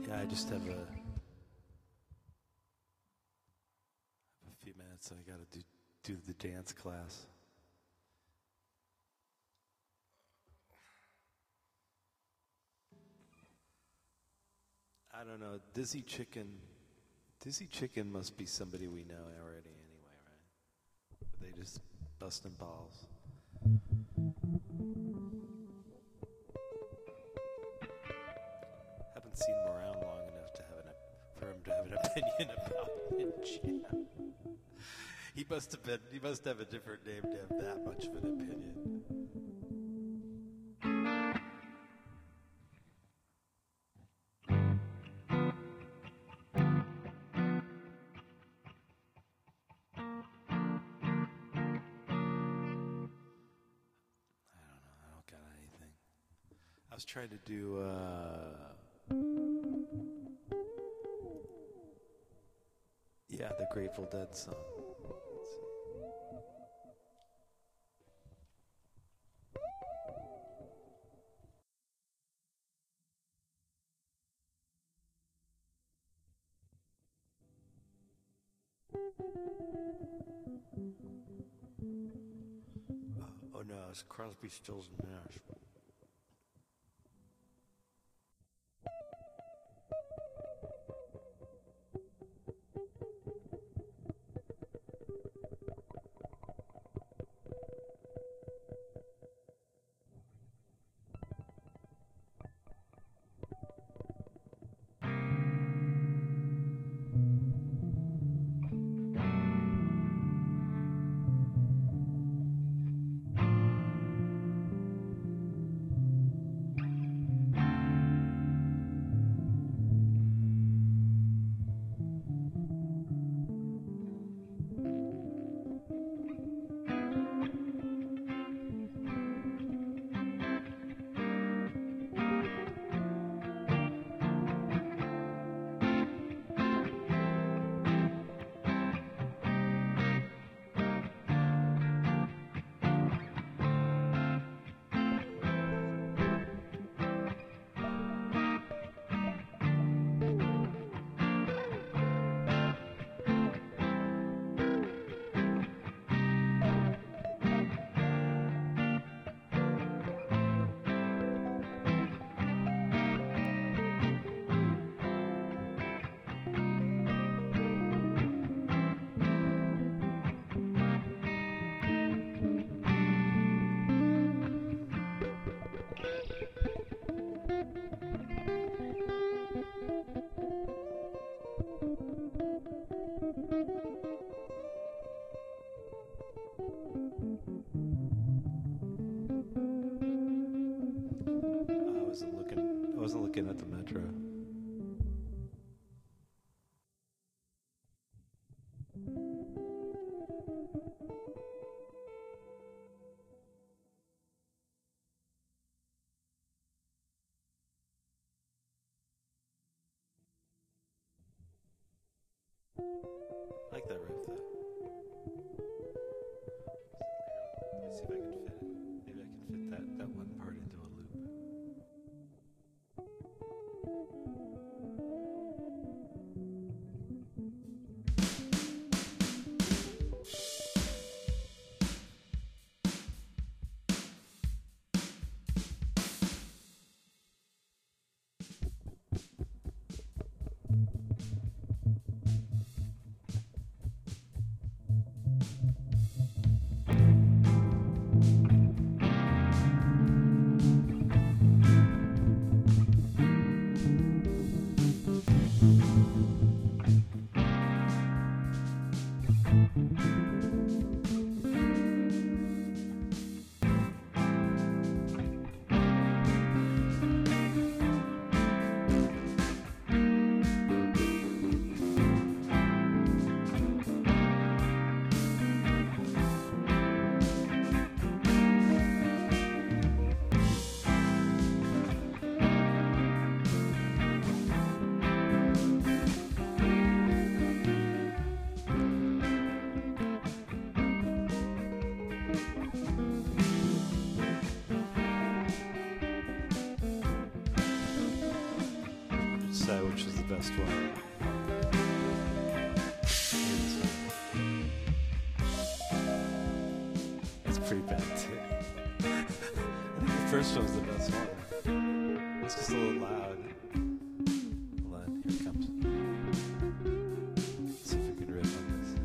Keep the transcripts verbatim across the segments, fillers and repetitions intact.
Yeah, I just have a, have a few minutes. I got to do do the dance class. I don't know. Dizzy Chicken. Dizzy Chicken must be somebody we know already anyway, right? But they just busting balls. Haven't seen him around long enough to have an for him to have an opinion about Ninja. He must have been. He must have a different name to have that much of an opinion. I was trying to do, uh, yeah, the Grateful Dead song. Let's see. Uh, oh no, it's Crosby, Stills and Nash. Looking at the Metro. I like that riff though. Let's see if I can fit it. Maybe I can fit that, that one part into a loop. decide which is the best one. That's pretty bad too. I think the first one was the best one. It's just a little loud. Hold on, here it comes. Let's see if we can riff on this.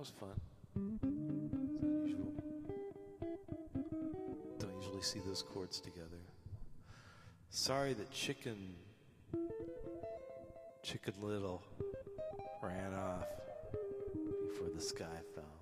was fun. It's unusual. Don't usually see those chords together. Sorry that Chicken Chicken Little ran off before the sky fell.